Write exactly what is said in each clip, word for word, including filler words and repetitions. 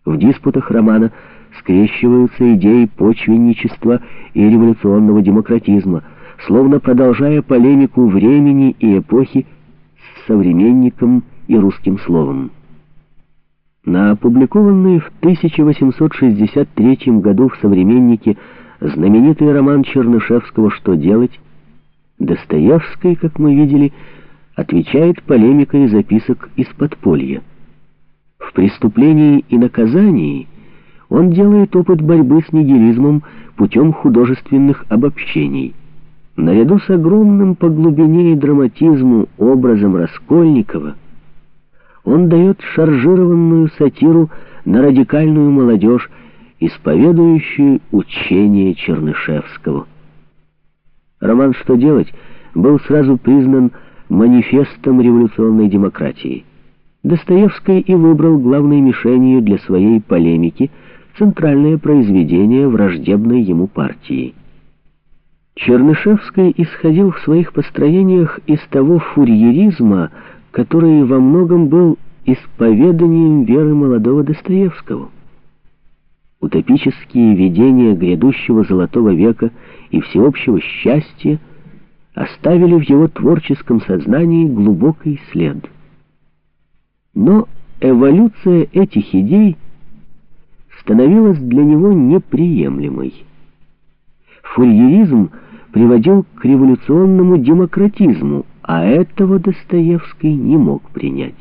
В диспутах романа скрещиваются идеи почвенничества и революционного демократизма, словно продолжая полемику времени и эпохи с современником и русским словом. На опубликованный в тысяча восемьсот шестьдесят третьем году в «Современнике» знаменитый роман Чернышевского «Что делать?» Достоевский, как мы видели, отвечает полемикой записок из подполья. В «Преступлении и наказании» он делает опыт борьбы с нигилизмом путем художественных обобщений. Наряду с огромным по глубине и драматизму образом Раскольникова он дает шаржированную сатиру на радикальную молодежь, исповедующую учение Чернышевского. Роман «Что делать?» был сразу признан манифестом революционной демократии. Достоевский и выбрал главной мишенью для своей полемики центральное произведение враждебной ему партии. Чернышевский исходил в своих построениях из того фурьеризма, который во многом был исповеданием веры молодого Достоевского. Утопические видения грядущего золотого века и всеобщего счастья оставили в его творческом сознании глубокий след. Но эволюция этих идей становилась для него неприемлемой. Фурьеризм приводил к революционному демократизму, а этого Достоевский не мог принять.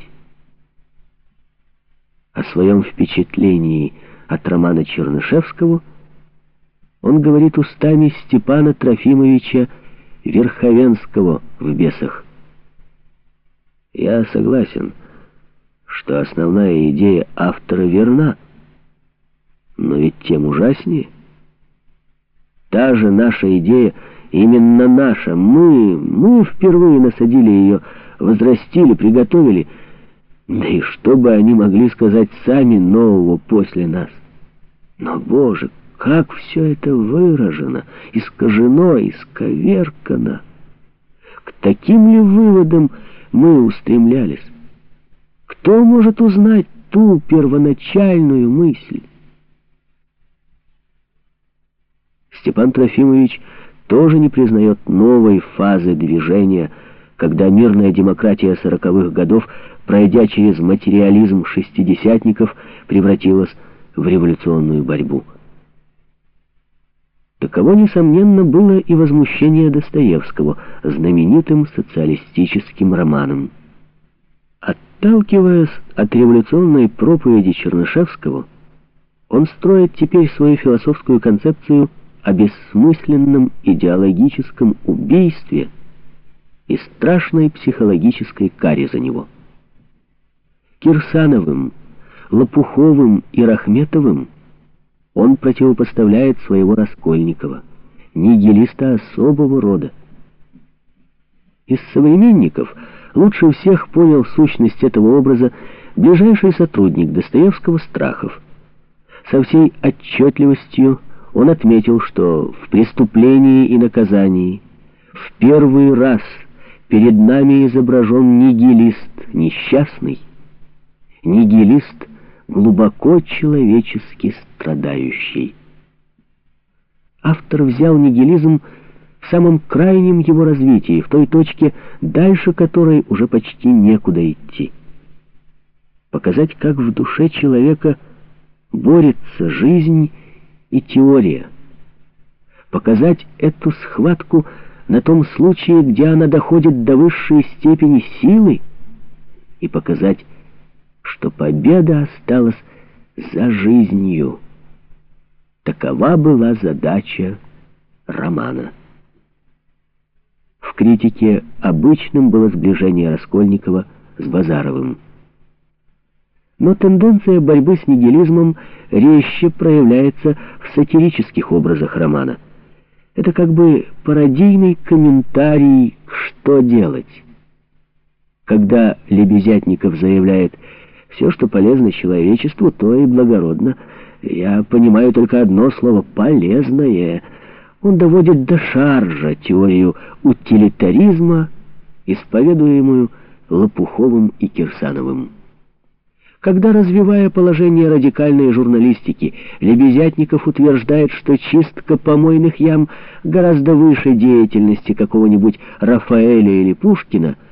О своем впечатлении от романа Чернышевского он говорит устами Степана Трофимовича Верховенского в «Бесах». «Я согласен, что основная идея автора верна, но ведь тем ужаснее. Та же наша идея, именно наша, мы, мы впервые насадили ее, возрастили, приготовили, да и что бы они могли сказать сами нового после нас? Но, Боже, как все это выражено, искажено, исковеркано! К таким ли выводам мы устремлялись? Кто может узнать ту первоначальную мысль?» Степан Трофимович тоже не признает новой фазы движения, когда мирная демократия сороковых годов, пройдя через материализм шестидесятников, превратилась в революционную борьбу. Таково, несомненно, было и возмущение Достоевского знаменитым социалистическим романом. Отталкиваясь от революционной проповеди Чернышевского, он строит теперь свою философскую концепцию о бессмысленном идеологическом убийстве и страшной психологической каре за него. Кирсановым, Лопуховым и Рахметовым он противопоставляет своего Раскольникова, нигилиста особого рода. Из современников лучше всех понял сущность этого образа ближайший сотрудник Достоевского Страхов. Со всей отчетливостью он отметил, что в «Преступлении и наказании» в первый раз перед нами изображен нигилист несчастный, нигилист глубоко человечески страдающий. Автор взял нигилизм в самом крайнем его развитии, в той точке, дальше которой уже почти некуда идти. Показать, как в душе человека борется жизнь и теория. Показать эту схватку на том случае, где она доходит до высшей степени силы, и показать, что победа осталась за жизнью. Такова была задача романа. В критике обычным было сближение Раскольникова с Базаровым. Но тенденция борьбы с нигилизмом резче проявляется в сатирических образах романа. Это как бы пародийный комментарий «Что делать?». Когда Лебезятников заявляет «Все, что полезно человечеству, то и благородно», я понимаю только одно слово «полезное». Он доводит до шаржа теорию утилитаризма, исповедуемую Лопуховым и Кирсановым. Когда, развивая положение радикальной журналистики, Лебезятников утверждает, что чистка помойных ям гораздо выше деятельности какого-нибудь Рафаэля или Пушкина,